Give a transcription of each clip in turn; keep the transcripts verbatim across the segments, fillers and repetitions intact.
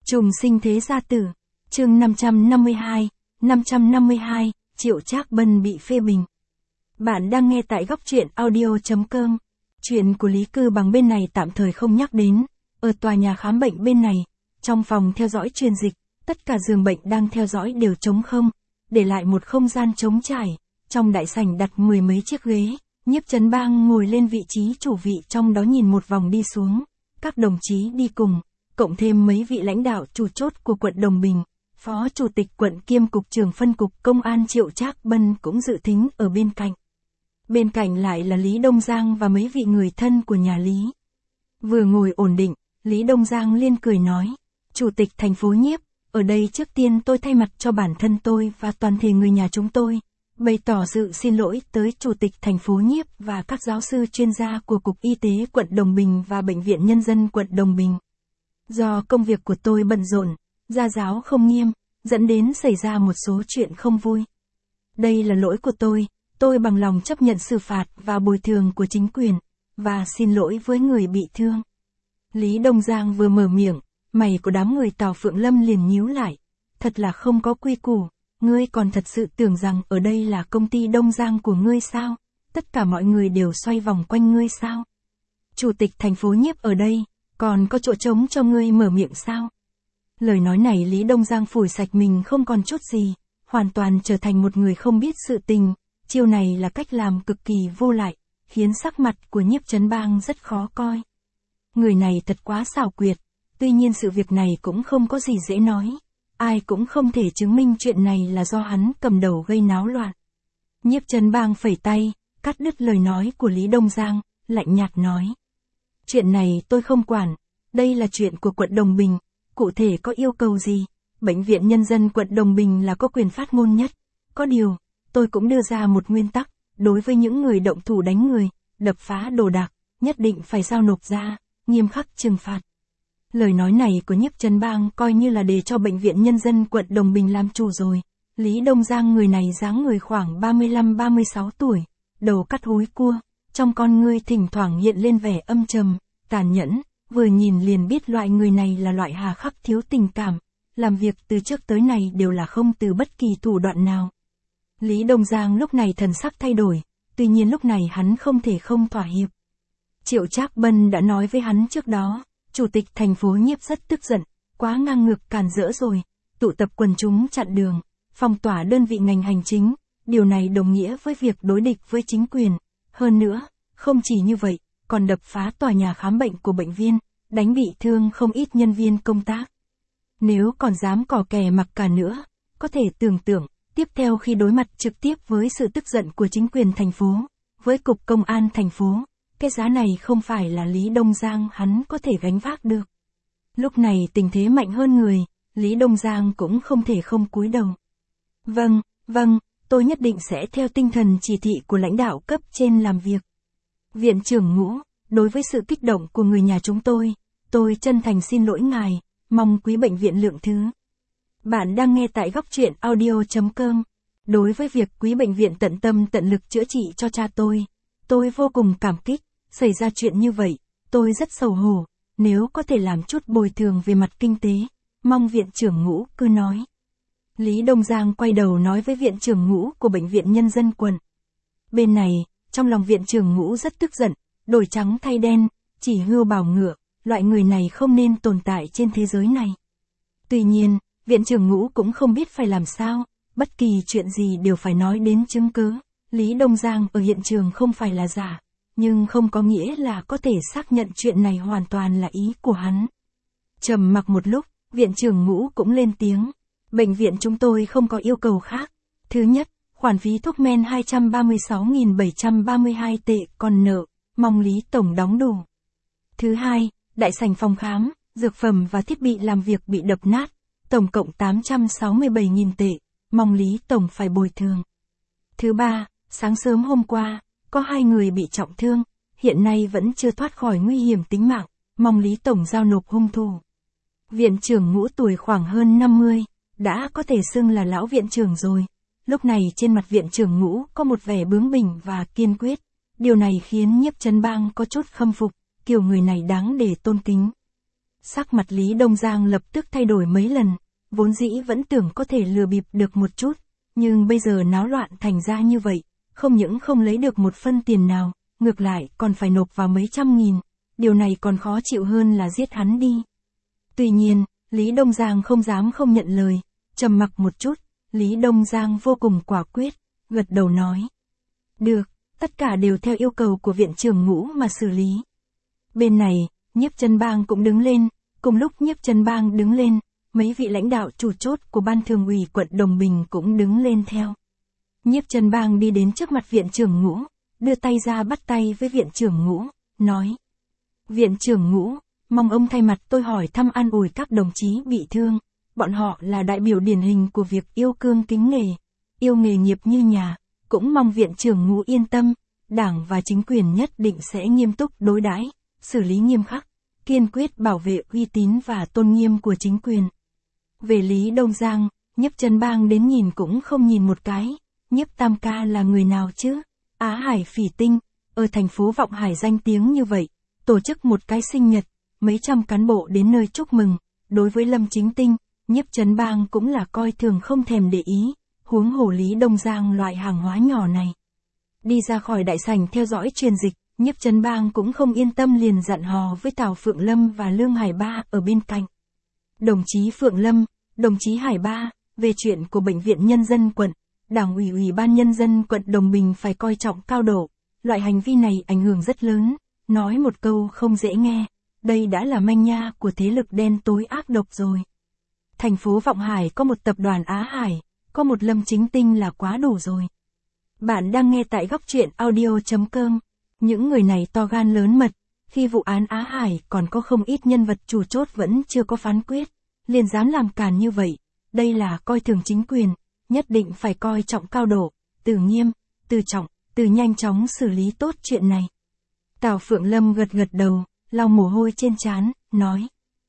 Trùng sinh thế gia tử, chương năm trăm năm mươi hai, năm trăm năm mươi hai, Triệu Trác Bân bị phê bình. Bạn đang nghe tại góc truyện audio chấm com. Chuyện của Lý Cư Bằng bên này tạm thời không nhắc đến. Ở tòa nhà khám bệnh bên này, trong phòng theo dõi truyền dịch, tất cả giường bệnh đang theo dõi đều trống không, để lại một không gian trống trải. Trong đại sảnh đặt mười mấy chiếc ghế, Nhiếp Chấn Bang ngồi lên vị trí chủ vị trong đó nhìn một vòng đi xuống. Các đồng chí đi cùng, cộng thêm mấy vị lãnh đạo chủ chốt của quận Đồng Bình, Phó Chủ tịch quận kiêm Cục trưởng phân cục Công an Triệu Trác Bân cũng dự thính ở bên cạnh. Bên cạnh lại là Lý Đông Giang và mấy vị người thân của nhà Lý. Vừa ngồi ổn định, Lý Đông Giang liên cười nói, Chủ tịch thành phố Nhiếp, ở đây trước tiên tôi thay mặt cho bản thân tôi và toàn thể người nhà chúng tôi, bày tỏ sự xin lỗi tới Chủ tịch thành phố Nhiếp và các giáo sư chuyên gia của Cục Y tế quận Đồng Bình và Bệnh viện Nhân dân quận Đồng Bình. Do công việc của tôi bận rộn, gia giáo không nghiêm, dẫn đến xảy ra một số chuyện không vui. Đây là lỗi của tôi, tôi bằng lòng chấp nhận xử phạt và bồi thường của chính quyền, và xin lỗi với người bị thương. Lý Đông Giang vừa mở miệng, mày của đám người Tào Phượng Lâm liền nhíu lại. Thật là không có quy củ, ngươi còn thật sự tưởng rằng ở đây là công ty Đông Giang của ngươi sao? Tất cả mọi người đều xoay vòng quanh ngươi sao? Chủ tịch thành phố Nhiếp ở đây, còn có chỗ trống cho ngươi mở miệng sao? Lời nói này Lý Đông Giang phủi sạch mình không còn chút gì, hoàn toàn trở thành một người không biết sự tình. Chiêu này là cách làm cực kỳ vô lại, khiến sắc mặt của Nhiếp Chấn Bang rất khó coi. Người này thật quá xảo quyệt, tuy nhiên sự việc này cũng không có gì dễ nói. Ai cũng không thể chứng minh chuyện này là do hắn cầm đầu gây náo loạn. Nhiếp Chấn Bang phẩy tay, cắt đứt lời nói của Lý Đông Giang, lạnh nhạt nói. Chuyện này tôi không quản, đây là chuyện của quận Đồng Bình, cụ thể có yêu cầu gì? Bệnh viện Nhân dân quận Đồng Bình là có quyền phát ngôn nhất. Có điều, tôi cũng đưa ra một nguyên tắc, đối với những người động thủ đánh người, đập phá đồ đạc, nhất định phải giao nộp ra, nghiêm khắc trừng phạt. Lời nói này của Nhiếp Chấn Bang coi như là để cho Bệnh viện Nhân dân quận Đồng Bình làm chủ rồi. Lý Đông Giang người này dáng người khoảng ba mươi lăm ba mươi sáu tuổi, đầu cắt húi cua, trong con ngươi thỉnh thoảng hiện lên vẻ âm trầm, tàn nhẫn, vừa nhìn liền biết loại người này là loại hà khắc thiếu tình cảm, làm việc từ trước tới nay đều là không từ bất kỳ thủ đoạn nào. Lý Đông Giang lúc này thần sắc thay đổi, tuy nhiên lúc này hắn không thể không thỏa hiệp. Triệu Trác Bân đã nói với hắn trước đó, Chủ tịch thành phố Nhiếp rất tức giận, quá ngang ngược càn rỡ rồi, tụ tập quần chúng chặn đường, phong tỏa đơn vị ngành hành chính, điều này đồng nghĩa với việc đối địch với chính quyền. Hơn nữa, không chỉ như vậy, còn đập phá tòa nhà khám bệnh của bệnh viện, đánh bị thương không ít nhân viên công tác. Nếu còn dám cò kè mặc cả nữa, có thể tưởng tượng, tiếp theo khi đối mặt trực tiếp với sự tức giận của chính quyền thành phố, với Cục Công an thành phố, cái giá này không phải là Lý Đông Giang hắn có thể gánh vác được. Lúc này tình thế mạnh hơn người, Lý Đông Giang cũng không thể không cúi đầu. Vâng, vâng, tôi nhất định sẽ theo tinh thần chỉ thị của lãnh đạo cấp trên làm việc. Viện trưởng Ngũ, đối với sự kích động của người nhà chúng tôi, tôi chân thành xin lỗi ngài, mong quý bệnh viện lượng thứ. Bạn đang nghe tại góc truyện audio chấm com. Đối với việc quý bệnh viện tận tâm tận lực chữa trị cho cha tôi, tôi vô cùng cảm kích. Xảy ra chuyện như vậy, tôi rất xấu hổ, nếu có thể làm chút bồi thường về mặt kinh tế, mong viện trưởng Ngũ cứ nói. Lý Đông Giang quay đầu nói với viện trưởng Ngũ của Bệnh viện Nhân dân quận. Bên này, trong lòng viện trưởng Ngũ rất tức giận, đổi trắng thay đen, chỉ hươu bảo ngựa, loại người này không nên tồn tại trên thế giới này. Tuy nhiên, viện trưởng Ngũ cũng không biết phải làm sao, bất kỳ chuyện gì đều phải nói đến chứng cứ. Lý Đông Giang ở hiện trường không phải là giả, nhưng không có nghĩa là có thể xác nhận chuyện này hoàn toàn là ý của hắn. Trầm mặc một lúc, viện trưởng Ngũ cũng lên tiếng. Bệnh viện chúng tôi không có yêu cầu khác. Thứ nhất, khoản phí thuốc men hai trăm ba mươi sáu nghìn bảy trăm ba mươi hai tệ còn nợ, mong Lý Tổng đóng đủ. Thứ hai, đại sảnh phòng khám, dược phẩm và thiết bị làm việc bị đập nát, tổng cộng tám trăm sáu mươi bảy nghìn tệ, mong Lý Tổng phải bồi thường. Thứ ba, sáng sớm hôm qua, có hai người bị trọng thương, hiện nay vẫn chưa thoát khỏi nguy hiểm tính mạng, mong Lý Tổng giao nộp hung thủ. Viện trưởng Ngũ tuổi khoảng hơn năm mươi, đã có thể xưng là lão viện trưởng rồi. Lúc này trên mặt viện trưởng Ngũ có một vẻ bướng bỉnh và kiên quyết, điều này khiến Nhiếp Chấn Bang có chút khâm phục, kiểu người này đáng để tôn kính. Sắc mặt Lý Đông Giang lập tức thay đổi mấy lần, vốn dĩ vẫn tưởng có thể lừa bịp được một chút, nhưng bây giờ náo loạn thành ra như vậy, không những không lấy được một phân tiền nào, ngược lại còn phải nộp vào mấy trăm nghìn, điều này còn khó chịu hơn là giết hắn đi. Tuy nhiên, Lý Đông Giang không dám không nhận lời, trầm mặc một chút, Lý Đông Giang vô cùng quả quyết, gật đầu nói. Được, tất cả đều theo yêu cầu của viện trưởng Ngũ mà xử lý. Bên này, Nhiếp Chân Bang cũng đứng lên, cùng lúc Nhiếp Chân Bang đứng lên, mấy vị lãnh đạo chủ chốt của Ban Thường ủy quận Đồng Bình cũng đứng lên theo. Nhiếp Chân Bang đi đến trước mặt viện trưởng Ngũ, đưa tay ra bắt tay với viện trưởng Ngũ, nói. Viện trưởng Ngũ, mong ông thay mặt tôi hỏi thăm an ủi các đồng chí bị thương, bọn họ là đại biểu điển hình của việc yêu cương kính nghề, yêu nghề nghiệp như nhà, cũng mong viện trưởng Ngũ yên tâm, Đảng và chính quyền nhất định sẽ nghiêm túc đối đãi, xử lý nghiêm khắc, kiên quyết bảo vệ uy tín và tôn nghiêm của chính quyền. Về Lý Đông Giang, Nhiếp Chân Bang đến nhìn cũng không nhìn một cái, Nhiếp Tam ca là người nào chứ? Á Hải Phỉ Tinh, ở thành phố Vọng Hải danh tiếng như vậy, tổ chức một cái sinh nhật, mấy trăm cán bộ đến nơi chúc mừng, đối với Lâm Chính Tinh, Nhiếp Chân Bang cũng là coi thường không thèm để ý, huống hồ Lý Đông Giang loại hàng hóa nhỏ này. Đi ra khỏi đại sảnh theo dõi truyền dịch, Nhiếp Chân Bang cũng không yên tâm liền dặn hò với Tào Phượng Lâm và Lương Hải Ba ở bên cạnh. Đồng chí Phượng Lâm, đồng chí Hải Ba, về chuyện của Bệnh viện Nhân dân quận, Đảng ủy Ủy ban Nhân dân quận Đồng Bình phải coi trọng cao độ, loại hành vi này ảnh hưởng rất lớn, nói một câu không dễ nghe, đây đã là manh nha của thế lực đen tối ác độc rồi. Thành phố Vọng Hải có một tập đoàn Á Hải, có một Lâm Chính Tinh là quá đủ rồi. Bạn đang nghe tại góc truyện audio chấm com. Những người này to gan lớn mật, khi vụ án Á Hải còn có không ít nhân vật chủ chốt vẫn chưa có phán quyết, liền dám làm càn như vậy, đây là coi thường chính quyền, nhất định phải coi trọng cao độ, từ nghiêm, từ trọng, từ nhanh chóng xử lý tốt chuyện này. Tào Phượng Lâm gật gật đầu, lau mồ hôi trên trán, nói.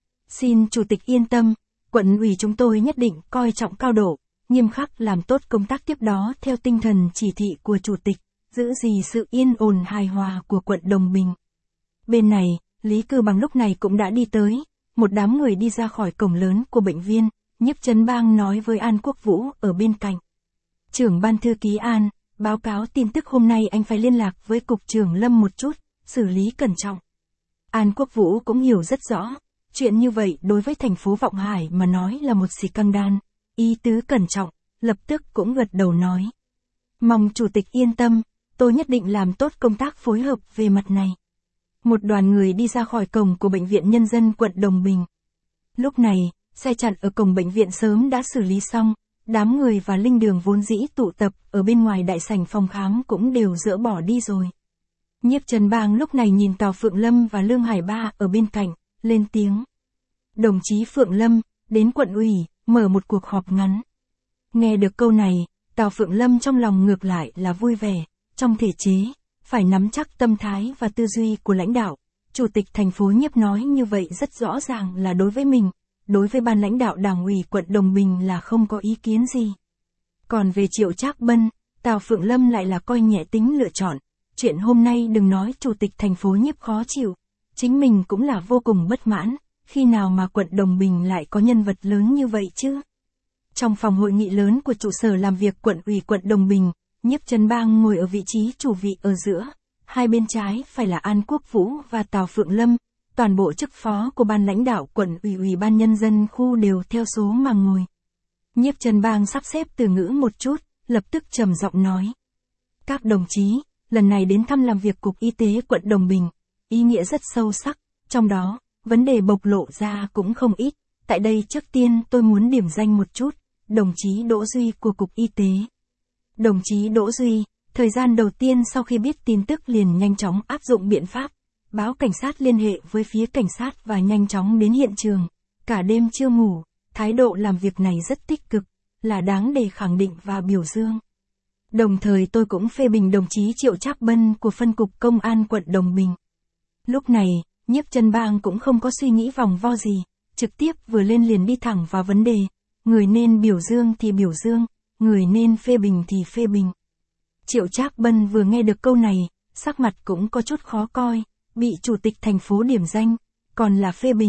Xin Chủ tịch yên tâm, quận ủy chúng tôi nhất định coi trọng cao độ, nghiêm khắc làm tốt công tác tiếp đó theo tinh thần chỉ thị của Chủ tịch, giữ gìn sự yên ổn hài hòa của quận Đồng Bình. Bên này, Lý Cư Bằng lúc này cũng đã đi tới, một đám người đi ra khỏi cổng lớn của bệnh viện, Nhiếp Chân Bang nói với An Quốc Vũ ở bên cạnh. Trưởng ban thư ký An, báo cáo tin tức hôm nay anh phải liên lạc với cục trưởng Lâm một chút, xử lý cẩn trọng. An Quốc Vũ cũng hiểu rất rõ, chuyện như vậy đối với thành phố Vọng Hải mà nói là một xì căng đan, ý tứ cẩn trọng, lập tức cũng gật đầu nói. Mong Chủ tịch yên tâm, tôi nhất định làm tốt công tác phối hợp về mặt này. Một đoàn người đi ra khỏi cổng của Bệnh viện Nhân dân quận Đồng Bình. Lúc này, xe chặn ở cổng bệnh viện sớm đã xử lý xong, đám người và linh đường vốn dĩ tụ tập ở bên ngoài đại sảnh phòng khám cũng đều dỡ bỏ đi rồi. Nhiếp Chân Bang lúc này nhìn Tào Phượng Lâm và Lương Hải Ba ở bên cạnh, lên tiếng. Đồng chí Phượng Lâm, đến quận ủy, mở một cuộc họp ngắn. Nghe được câu này, Tào Phượng Lâm trong lòng ngược lại là vui vẻ, trong thể chế, phải nắm chắc tâm thái và tư duy của lãnh đạo. Chủ tịch thành phố Nhiếp nói như vậy rất rõ ràng là đối với mình, đối với ban lãnh đạo Đảng ủy quận Đồng Bình là không có ý kiến gì. Còn về Triệu Trác Bân, Tào Phượng Lâm lại là coi nhẹ tính lựa chọn, chuyện hôm nay đừng nói chủ tịch thành phố Nhiếp khó chịu, chính mình cũng là vô cùng bất mãn, khi nào mà quận Đồng Bình lại có nhân vật lớn như vậy chứ. Trong phòng hội nghị lớn của trụ sở làm việc quận ủy quận Đồng Bình, Nhiếp Chân Bang ngồi ở vị trí chủ vị ở giữa, hai bên trái phải là An Quốc Vũ và Tào Phượng Lâm, toàn bộ chức phó của ban lãnh đạo quận ủy ủy ban nhân dân khu đều theo số mà ngồi. Nhiếp Chân Bang sắp xếp từ ngữ một chút, lập tức trầm giọng nói. Các đồng chí, lần này đến thăm làm việc Cục Y tế quận Đồng Bình, ý nghĩa rất sâu sắc, trong đó, vấn đề bộc lộ ra cũng không ít, tại đây trước tiên tôi muốn điểm danh một chút, đồng chí Đỗ Duy của Cục Y tế. Đồng chí Đỗ Duy, thời gian đầu tiên sau khi biết tin tức liền nhanh chóng áp dụng biện pháp, báo cảnh sát liên hệ với phía cảnh sát và nhanh chóng đến hiện trường, cả đêm chưa ngủ, thái độ làm việc này rất tích cực, là đáng để khẳng định và biểu dương. Đồng thời tôi cũng phê bình đồng chí Triệu Trác Bân của phân cục Công an quận Đồng Bình. Lúc này, Nhiếp Chân Bang cũng không có suy nghĩ vòng vo gì, trực tiếp vừa lên liền đi thẳng vào vấn đề, người nên biểu dương thì biểu dương, người nên phê bình thì phê bình. Triệu Trác Bân vừa nghe được câu này, sắc mặt cũng có chút khó coi, bị chủ tịch thành phố điểm danh, còn là phê bình,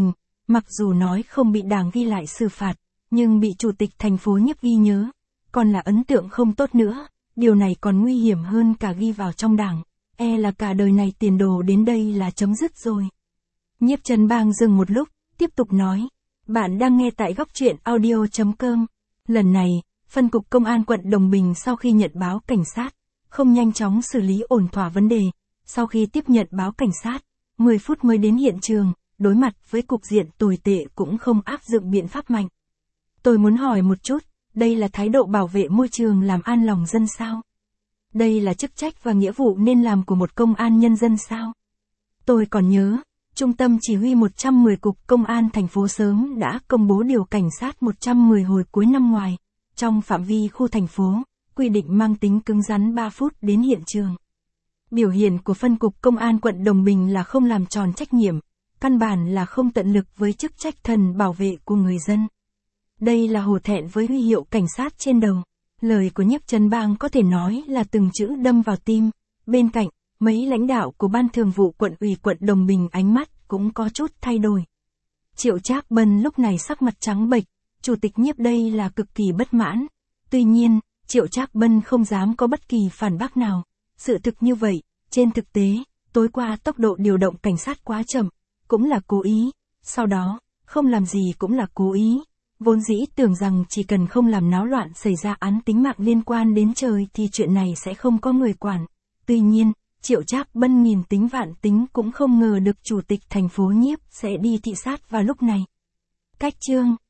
Mặc dù nói không bị đảng ghi lại xử phạt, nhưng bị chủ tịch thành phố Nhiếp ghi nhớ, còn là ấn tượng không tốt nữa, điều này còn nguy hiểm hơn cả ghi vào trong đảng, e là cả đời này tiền đồ đến đây là chấm dứt rồi. Nhiếp Trần Bang dừng một lúc, tiếp tục nói, bạn đang nghe tại góc truyện audio.com. Lần này, phân cục công an quận Đồng Bình sau khi nhận báo cảnh sát, không nhanh chóng xử lý ổn thỏa vấn đề, sau khi tiếp nhận báo cảnh sát, mười phút mới đến hiện trường, đối mặt với cục diện tồi tệ cũng không áp dụng biện pháp mạnh. Tôi muốn hỏi một chút, đây là thái độ bảo vệ môi trường làm an lòng dân sao? Đây là chức trách và nghĩa vụ nên làm của một công an nhân dân sao? Tôi còn nhớ, Trung tâm Chỉ huy một trăm mười Cục Công an thành phố sớm đã công bố điều cảnh sát một trăm mười hồi cuối năm ngoài, trong phạm vi khu thành phố, quy định mang tính cứng rắn ba phút đến hiện trường. Biểu hiện của phân cục công an quận Đồng Bình là không làm tròn trách nhiệm, căn bản là không tận lực với chức trách thần bảo vệ của người dân. Đây là hổ thẹn với huy hiệu cảnh sát trên đầu. Lời của Nhiếp Trần Bang có thể nói là từng chữ đâm vào tim. Bên cạnh, mấy lãnh đạo của Ban Thường vụ Quận ủy quận Đồng Bình ánh mắt cũng có chút thay đổi. Triệu Trác Bân lúc này sắc mặt trắng bệch, chủ tịch Nhiếp đây là cực kỳ bất mãn. Tuy nhiên, Triệu Trác Bân không dám có bất kỳ phản bác nào. Sự thực như vậy, trên thực tế, tối qua tốc độ điều động cảnh sát quá chậm, cũng là cố ý. Sau đó, không làm gì cũng là cố ý. Vốn dĩ tưởng rằng chỉ cần không làm náo loạn xảy ra án tính mạng liên quan đến trời thì chuyện này sẽ không có người quản. Tuy nhiên, Triệu Trác Bân nghìn tính vạn tính cũng không ngờ được chủ tịch thành phố Nhiếp sẽ đi thị sát vào lúc này. Cách chương